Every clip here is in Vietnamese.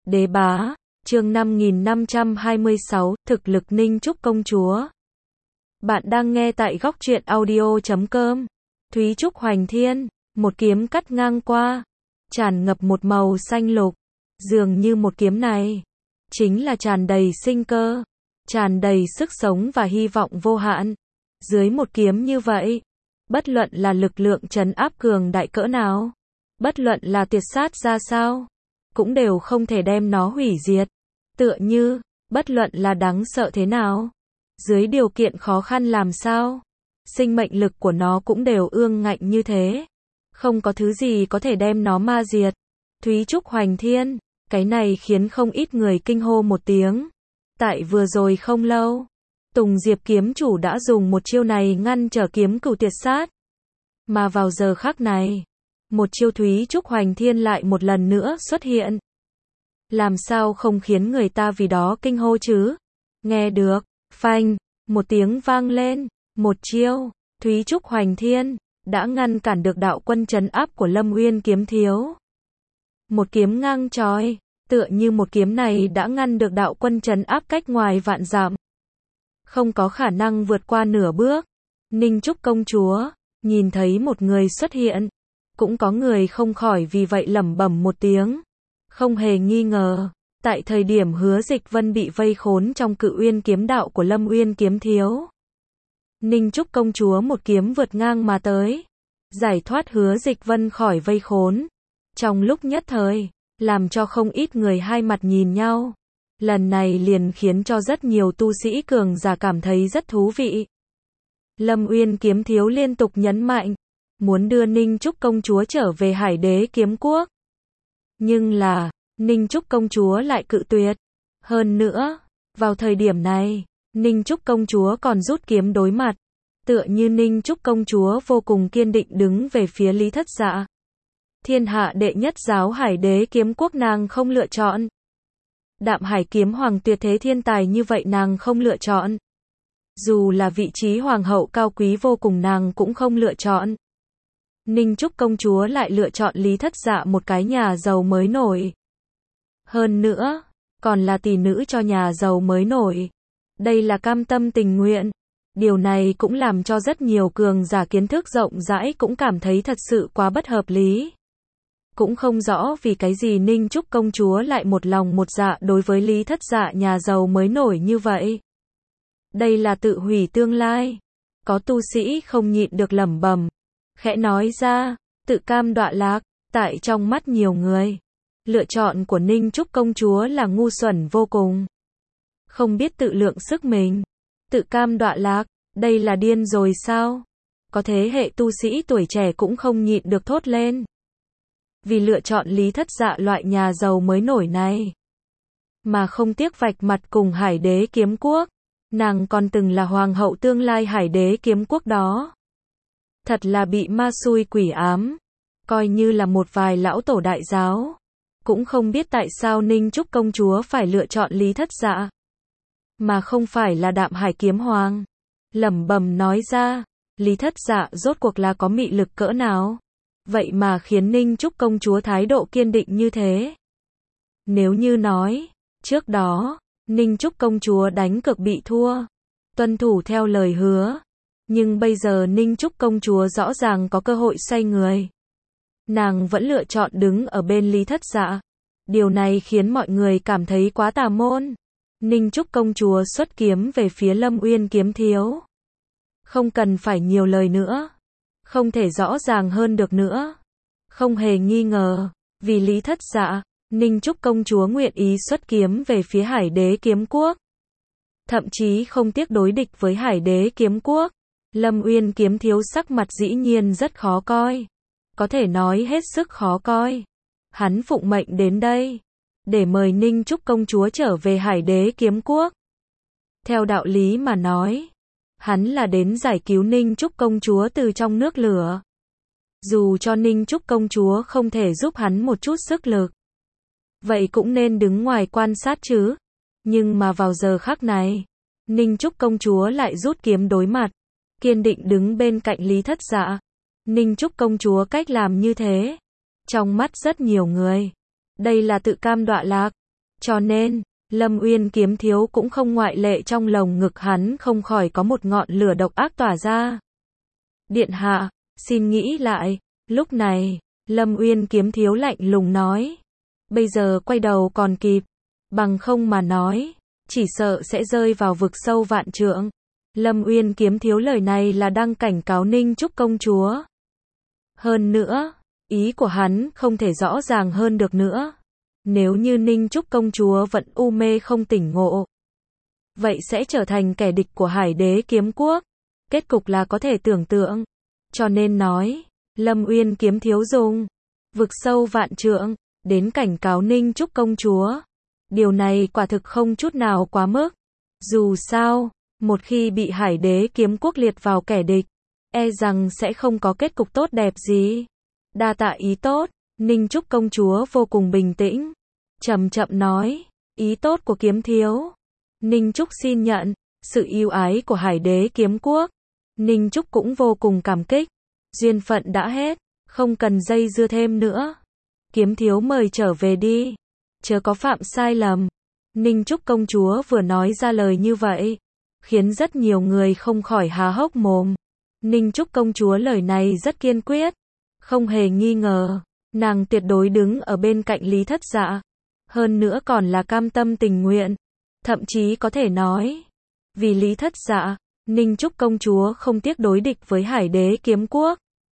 Đế bá, chương 5526, thực lực Ninh Trúc công chúa. Bạn đang nghe tại góc truyện audio.com. Thúy Trúc Hoành Thiên, một kiếm cắt ngang qua, tràn ngập một màu xanh lục, dường như một kiếm này chính là tràn đầy sinh cơ, tràn đầy sức sống và hy vọng vô hạn. Dưới một kiếm như vậy, bất luận là lực lượng trấn áp cường đại cỡ nào, bất luận là tuyệt sát ra sao, cũng đều không thể đem nó hủy diệt. Tựa như, bất luận là đáng sợ thế nào, dưới điều kiện khó khăn làm sao, sinh mệnh lực của nó cũng đều ương ngạnh như thế. Không có thứ gì có thể đem nó ma diệt. Thúy Trúc Hoành Thiên, cái này khiến không ít người kinh hô một tiếng. Tại vừa rồi không lâu, Tùng Diệp kiếm chủ đã dùng một chiêu này ngăn trở kiếm cửu tuyệt sát. Mà vào giờ khắc này, một chiêu Thúy Trúc Hoành Thiên lại một lần nữa xuất hiện. Làm sao không khiến người ta vì đó kinh hô chứ? Nghe được, phanh, một tiếng vang lên, một chiêu, Thúy Trúc Hoành Thiên đã ngăn cản được đạo quân trấn áp của Lâm Uyên kiếm thiếu. Một kiếm ngang chói, tựa như một kiếm này đã ngăn được đạo quân trấn áp cách ngoài vạn dặm, không có khả năng vượt qua nửa bước. Ninh Trúc công chúa nhìn thấy một người xuất hiện, cũng có người không khỏi vì vậy lẩm bẩm một tiếng. Không hề nghi ngờ, tại thời điểm Hứa Dịch Vân bị vây khốn trong Cự Uyên kiếm đạo của Lâm Uyên kiếm thiếu, Ninh Trúc công chúa một kiếm vượt ngang mà tới, giải thoát Hứa Dịch Vân khỏi vây khốn. Trong lúc nhất thời, làm cho không ít người hai mặt nhìn nhau. Lần này liền khiến cho rất nhiều tu sĩ cường giả cảm thấy rất thú vị. Lâm Uyên kiếm thiếu liên tục nhấn mạnh, muốn đưa Ninh Trúc công chúa trở về Hải Đế kiếm quốc. Nhưng là, Ninh Trúc công chúa lại cự tuyệt. Hơn nữa, vào thời điểm này, Ninh Trúc công chúa còn rút kiếm đối mặt. Tựa như Ninh Trúc công chúa vô cùng kiên định đứng về phía Lý Thất Dạ. Thiên hạ đệ nhất giáo Hải Đế kiếm quốc nàng không lựa chọn. Đạm Hải kiếm hoàng tuyệt thế thiên tài như vậy nàng không lựa chọn. Dù là vị trí hoàng hậu cao quý vô cùng nàng cũng không lựa chọn. Ninh Trúc công chúa lại lựa chọn Lý Thất Dạ, một cái nhà giàu mới nổi. Hơn nữa, còn là tỷ nữ cho nhà giàu mới nổi. Đây là cam tâm tình nguyện. Điều này cũng làm cho rất nhiều cường giả kiến thức rộng rãi cũng cảm thấy thật sự quá bất hợp lý. Cũng không rõ vì cái gì Ninh Trúc công chúa lại một lòng một dạ đối với Lý Thất Dạ nhà giàu mới nổi như vậy. Đây là tự hủy tương lai. Có tu sĩ không nhịn được lẩm bẩm, khẽ nói ra, tự cam đọa lạc. Tại trong mắt nhiều người, lựa chọn của Ninh Trúc công chúa là ngu xuẩn vô cùng. Không biết tự lượng sức mình. Tự cam đọa lạc, đây là điên rồi sao? Có thế hệ tu sĩ tuổi trẻ cũng không nhịn được thốt lên. Vì lựa chọn Lý Thất Dạ loại nhà giàu mới nổi này, mà không tiếc vạch mặt cùng Hải Đế kiếm quốc. Nàng còn từng là hoàng hậu tương lai Hải Đế kiếm quốc đó. Thật là bị ma xui quỷ ám. Coi như là một vài lão tổ đại giáo, cũng không biết tại sao Ninh Trúc công chúa phải lựa chọn Lý Thất Dạ, mà không phải là Đạm Hải kiếm hoàng. Lẩm bẩm nói ra, Lý Thất Dạ rốt cuộc là có mị lực cỡ nào? Vậy mà khiến Ninh Trúc công chúa thái độ kiên định như thế. Nếu như nói, trước đó, Ninh Trúc công chúa đánh cược bị thua, tuân thủ theo lời hứa. Nhưng bây giờ Ninh Trúc công chúa rõ ràng có cơ hội xoay người. Nàng vẫn lựa chọn đứng ở bên Lý Thất Dạ. Điều này khiến mọi người cảm thấy quá tà môn. Ninh Trúc công chúa xuất kiếm về phía Lâm Uyên kiếm thiếu. Không cần phải nhiều lời nữa. Không thể rõ ràng hơn được nữa. Không hề nghi ngờ, vì Lý Thất Dạ, Ninh Trúc công chúa nguyện ý xuất kiếm về phía Hải Đế kiếm quốc. Thậm chí không tiếc đối địch với Hải Đế kiếm quốc. Lâm Uyên kiếm thiếu sắc mặt dĩ nhiên rất khó coi. Có thể nói hết sức khó coi. Hắn phụng mệnh đến đây, để mời Ninh Trúc công chúa trở về Hải Đế kiếm quốc. Theo đạo lý mà nói, hắn là đến giải cứu Ninh Trúc công chúa từ trong nước lửa. Dù cho Ninh Trúc công chúa không thể giúp hắn một chút sức lực, vậy cũng nên đứng ngoài quan sát chứ. Nhưng mà vào giờ khắc này, Ninh Trúc công chúa lại rút kiếm đối mặt, kiên định đứng bên cạnh Lý Thất Dạ. Ninh Trúc công chúa cách làm như thế, trong mắt rất nhiều người, đây là tự cam đọa lạc. Cho nên, Lâm Uyên kiếm thiếu cũng không ngoại lệ, trong lồng ngực hắn không khỏi có một ngọn lửa độc ác tỏa ra. Điện hạ, xin nghĩ lại. Lúc này, Lâm Uyên kiếm thiếu lạnh lùng nói. Bây giờ quay đầu còn kịp. Bằng không mà nói, chỉ sợ sẽ rơi vào vực sâu vạn trượng. Lâm Uyên kiếm thiếu lời này là đang cảnh cáo Ninh Trúc công chúa. Hơn nữa, ý của hắn không thể rõ ràng hơn được nữa. Nếu như Ninh Trúc công chúa vẫn u mê không tỉnh ngộ, vậy sẽ trở thành kẻ địch của Hải Đế Kiếm Quốc. Kết cục là có thể tưởng tượng. Cho nên nói, Lâm Uyên kiếm thiếu dùng vực sâu vạn trượng đến cảnh cáo Ninh Trúc công chúa. Điều này quả thực không chút nào quá mức. Dù sao, một khi bị Hải Đế Kiếm Quốc liệt vào kẻ địch, e rằng sẽ không có kết cục tốt đẹp gì. Đa tạ ý tốt. Ninh Trúc công chúa vô cùng bình tĩnh, chậm chậm nói, ý tốt của kiếm thiếu. Ninh Trúc xin nhận sự ưu ái của Hải Đế Kiếm Quốc. Ninh Trúc cũng vô cùng cảm kích. Duyên phận đã hết, không cần dây dưa thêm nữa. Kiếm thiếu mời trở về đi, chớ có phạm sai lầm. Ninh Trúc công chúa vừa nói ra lời như vậy, khiến rất nhiều người không khỏi há hốc mồm. Ninh Trúc công chúa lời này rất kiên quyết, không hề nghi ngờ, nàng tuyệt đối đứng ở bên cạnh Lý Thất Dạ. Hơn nữa còn là cam tâm tình nguyện, thậm chí có thể nói, vì Lý Thất Dạ, Ninh Trúc công chúa không tiếc đối địch với Hải Đế Kiếm Quốc.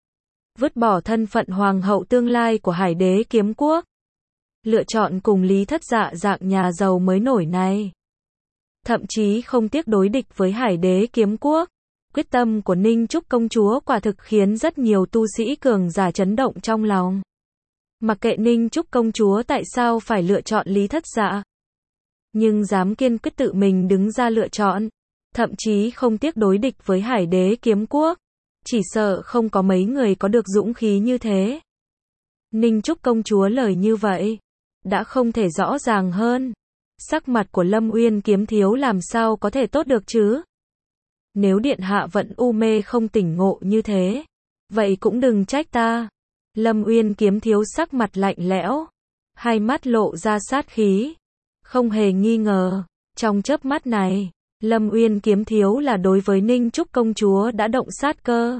Vứt bỏ thân phận hoàng hậu tương lai của Hải Đế Kiếm Quốc, lựa chọn cùng Lý Thất Dạ dạng nhà giàu mới nổi này. Thậm chí không tiếc đối địch với Hải Đế Kiếm Quốc. Quyết tâm của Ninh Trúc công chúa quả thực khiến rất nhiều tu sĩ cường giả chấn động trong lòng. Mặc kệ Ninh Trúc công chúa tại sao phải lựa chọn Lý Thất Dạ, nhưng dám kiên quyết tự mình đứng ra lựa chọn, thậm chí không tiếc đối địch với Hải Đế Kiếm Quốc, chỉ sợ không có mấy người có được dũng khí như thế. Ninh Trúc công chúa lời như vậy, đã không thể rõ ràng hơn. Sắc mặt của Lâm Uyên kiếm thiếu làm sao có thể tốt được chứ? Nếu điện hạ vẫn u mê không tỉnh ngộ như thế, vậy cũng đừng trách ta. Lâm Uyên kiếm thiếu sắc mặt lạnh lẽo, hai mắt lộ ra sát khí. Không hề nghi ngờ, trong chớp mắt này, Lâm Uyên kiếm thiếu là đối với Ninh Trúc công chúa đã động sát cơ.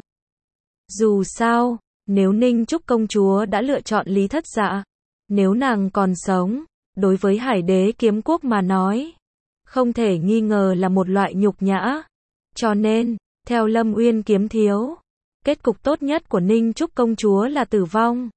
Dù sao, nếu Ninh Trúc công chúa đã lựa chọn Lý Thất Dạ, nếu nàng còn sống, đối với Hải Đế Kiếm Quốc mà nói, không thể nghi ngờ là một loại nhục nhã. Cho nên, theo Lâm Uyên kiếm thiếu, kết cục tốt nhất của Ninh Trúc công chúa là tử vong.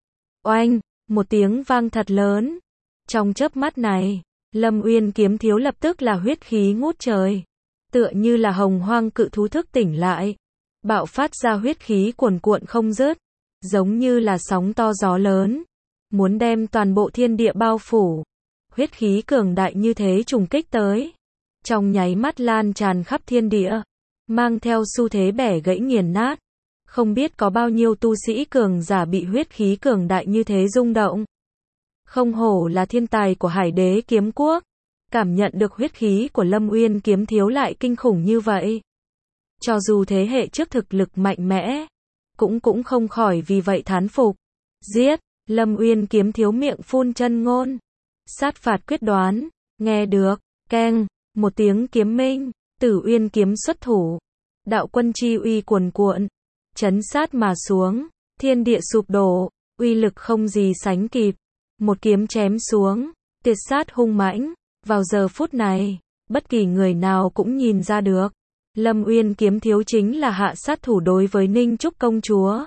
Oanh, một tiếng vang thật lớn. Trong chớp mắt này, Lâm Uyên kiếm thiếu lập tức là huyết khí ngút trời. Tựa như là hồng hoang cự thú thức tỉnh lại. Bạo phát ra huyết khí cuồn cuộn không dứt. Giống như là sóng to gió lớn. Muốn đem toàn bộ thiên địa bao phủ. Huyết khí cường đại như thế trùng kích tới. Trong nháy mắt lan tràn khắp thiên địa. Mang theo xu thế bẻ gãy nghiền nát. Không biết có bao nhiêu tu sĩ cường giả bị huyết khí cường đại như thế rung động. Không hổ là thiên tài của Hải Đế Kiếm Quốc. Cảm nhận được huyết khí của Lâm Uyên kiếm thiếu lại kinh khủng như vậy. Cho dù thế hệ trước thực lực mạnh mẽ, cũng không khỏi vì vậy thán phục. Giết, Lâm Uyên kiếm thiếu miệng phun chân ngôn. Sát phạt quyết đoán, nghe được, keng, một tiếng kiếm minh, Tử Uyên kiếm xuất thủ. Đạo quân chi uy cuồn cuộn, chấn sát mà xuống, thiên địa sụp đổ, uy lực không gì sánh kịp. Một kiếm chém xuống, tuyệt sát hung mãnh. Vào giờ phút này, bất kỳ người nào cũng nhìn ra được, Lâm Uyên kiếm thiếu chính là hạ sát thủ đối với Ninh Trúc công chúa.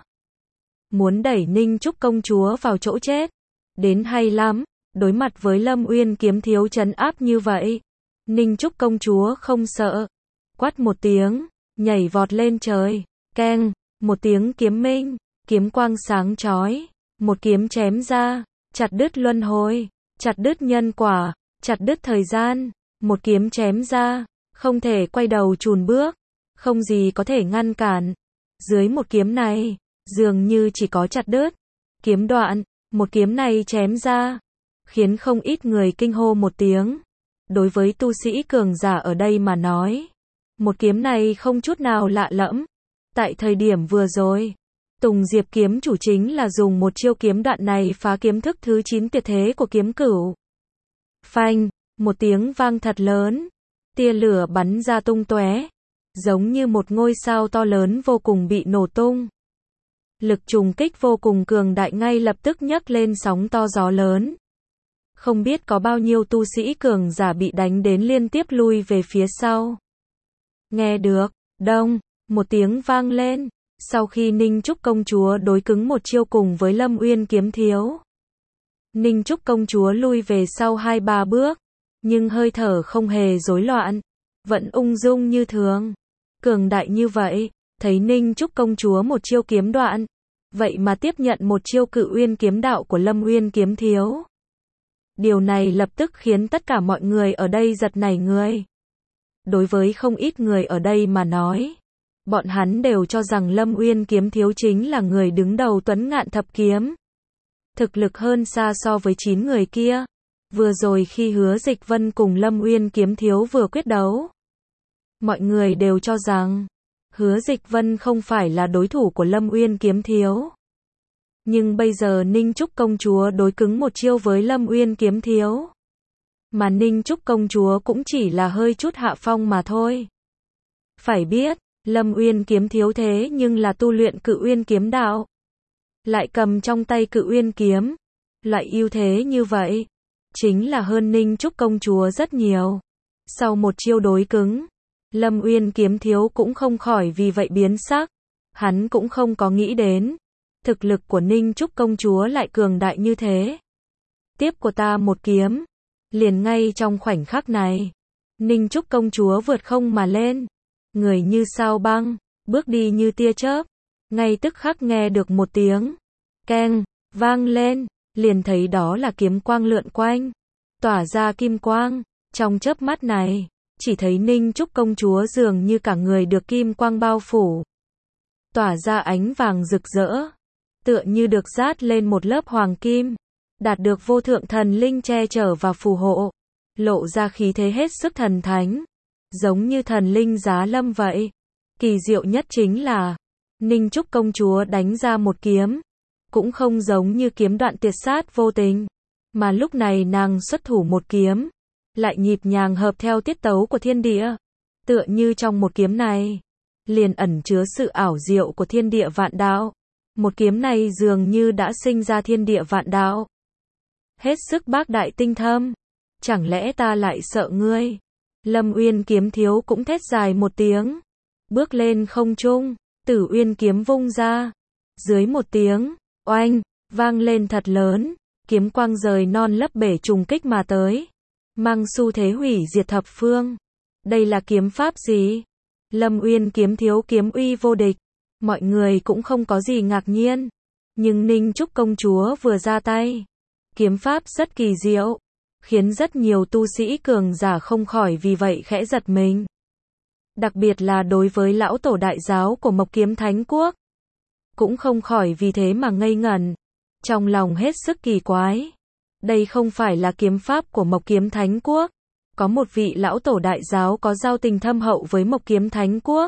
Muốn đẩy Ninh Trúc công chúa vào chỗ chết. Đến hay lắm, đối mặt với Lâm Uyên kiếm thiếu trấn áp như vậy. Ninh Trúc công chúa không sợ. Quát một tiếng, nhảy vọt lên trời. Keng, một tiếng kiếm minh, kiếm quang sáng chói. Một kiếm chém ra, chặt đứt luân hồi, chặt đứt nhân quả, chặt đứt thời gian. Một kiếm chém ra, không thể quay đầu chùn bước. Không gì có thể ngăn cản. Dưới một kiếm này, dường như chỉ có chặt đứt. Kiếm đoạn, một kiếm này chém ra, khiến không ít người kinh hô một tiếng. Đối với tu sĩ cường giả ở đây mà nói, một kiếm này không chút nào lạ lẫm. Tại thời điểm vừa rồi, Tùng Diệp kiếm chủ chính là dùng một chiêu kiếm đoạn này phá kiếm thức thứ 9 tuyệt thế của kiếm cửu. Phanh, một tiếng vang thật lớn. Tia lửa bắn ra tung tóe, giống như một ngôi sao to lớn vô cùng bị nổ tung. Lực trùng kích vô cùng cường đại ngay lập tức nhấc lên sóng to gió lớn. Không biết có bao nhiêu tu sĩ cường giả bị đánh đến liên tiếp lui về phía sau. Nghe được, đông, một tiếng vang lên, sau khi Ninh Trúc công chúa đối cứng một chiêu cùng với Lâm Uyên kiếm thiếu. Ninh Trúc công chúa lui về sau 2-3 bước, nhưng hơi thở không hề rối loạn, vẫn ung dung như thường. Cường đại như vậy, thấy Ninh Trúc công chúa một chiêu kiếm đoạn, vậy mà tiếp nhận một chiêu Cự Uyên kiếm đạo của Lâm Uyên kiếm thiếu. Điều này lập tức khiến tất cả mọi người ở đây giật nảy người. Đối với không ít người ở đây mà nói, bọn hắn đều cho rằng Lâm Uyên kiếm thiếu chính là người đứng đầu Tuấn Ngạn thập kiếm. Thực lực hơn xa so với 9 người kia. Vừa rồi khi Hứa Dịch Vân cùng Lâm Uyên kiếm thiếu vừa quyết đấu, mọi người đều cho rằng Hứa Dịch Vân không phải là đối thủ của Lâm Uyên kiếm thiếu. Nhưng bây giờ Ninh Trúc công chúa đối cứng một chiêu với Lâm Uyên kiếm thiếu. Mà Ninh Trúc công chúa cũng chỉ là hơi chút hạ phong mà thôi. Phải biết, Lâm Uyên kiếm thiếu thế nhưng là tu luyện Cự Uyên kiếm đạo. Lại cầm trong tay Cự Uyên kiếm. Loại ưu thế như vậy, chính là hơn Ninh Trúc công chúa rất nhiều. Sau một chiêu đối cứng, Lâm Uyên kiếm thiếu cũng không khỏi vì vậy biến sắc. Hắn cũng không có nghĩ đến, thực lực của Ninh Trúc công chúa lại cường đại như thế. Tiếp của ta một kiếm. Liền ngay trong khoảnh khắc này, Ninh Trúc công chúa vượt không mà lên. Người như sao băng, bước đi như tia chớp. Ngay tức khắc nghe được một tiếng keng, vang lên, liền thấy đó là kiếm quang lượn quanh, tỏa ra kim quang. Trong chớp mắt này, chỉ thấy Ninh Trúc công chúa dường như cả người được kim quang bao phủ, tỏa ra ánh vàng rực rỡ, tựa như được dát lên một lớp hoàng kim, đạt được vô thượng thần linh che chở và phù hộ, lộ ra khí thế hết sức thần thánh, giống như thần linh giá lâm vậy. Kỳ diệu nhất chính là, Ninh Trúc công chúa đánh ra một kiếm, cũng không giống như kiếm đoạn tuyệt sát vô tình, mà lúc này nàng xuất thủ một kiếm, lại nhịp nhàng hợp theo tiết tấu của thiên địa, tựa như trong một kiếm này, liền ẩn chứa sự ảo diệu của thiên địa vạn đạo. Một kiếm này dường như đã sinh ra thiên địa vạn đạo. Hết sức bác đại tinh thâm. Chẳng lẽ ta lại sợ ngươi? Lâm Uyên kiếm thiếu cũng thét dài một tiếng. Bước lên không trung, Tử Uyên kiếm vung ra. Dưới một tiếng, oanh, vang lên thật lớn. Kiếm quang rời non lấp bể trùng kích mà tới. Mang xu thế hủy diệt thập phương. Đây là kiếm pháp gì? Lâm Uyên kiếm thiếu kiếm uy vô địch. Mọi người cũng không có gì ngạc nhiên. Nhưng Ninh Trúc công chúa vừa ra tay, kiếm pháp rất kỳ diệu, khiến rất nhiều tu sĩ cường giả không khỏi vì vậy khẽ giật mình. Đặc biệt là đối với lão tổ đại giáo của Mộc Kiếm Thánh Quốc, cũng không khỏi vì thế mà ngây ngẩn, trong lòng hết sức kỳ quái. Đây không phải là kiếm pháp của Mộc Kiếm Thánh Quốc. Có một vị lão tổ đại giáo có giao tình thâm hậu với Mộc Kiếm Thánh Quốc.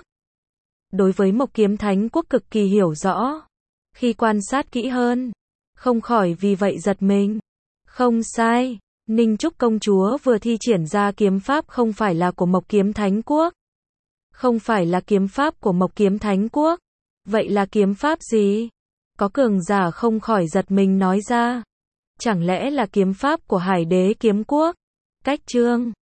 Đối với Mộc Kiếm Thánh Quốc cực kỳ hiểu rõ. Khi quan sát kỹ hơn, không khỏi vì vậy giật mình. Không sai, Ninh Trúc công chúa vừa thi triển ra kiếm pháp không phải là của Mộc Kiếm Thánh Quốc. Không phải là kiếm pháp của Mộc Kiếm Thánh Quốc. Vậy là kiếm pháp gì? Có cường giả không khỏi giật mình nói ra. Chẳng lẽ là kiếm pháp của Hải Đế Kiếm Quốc? Cách chương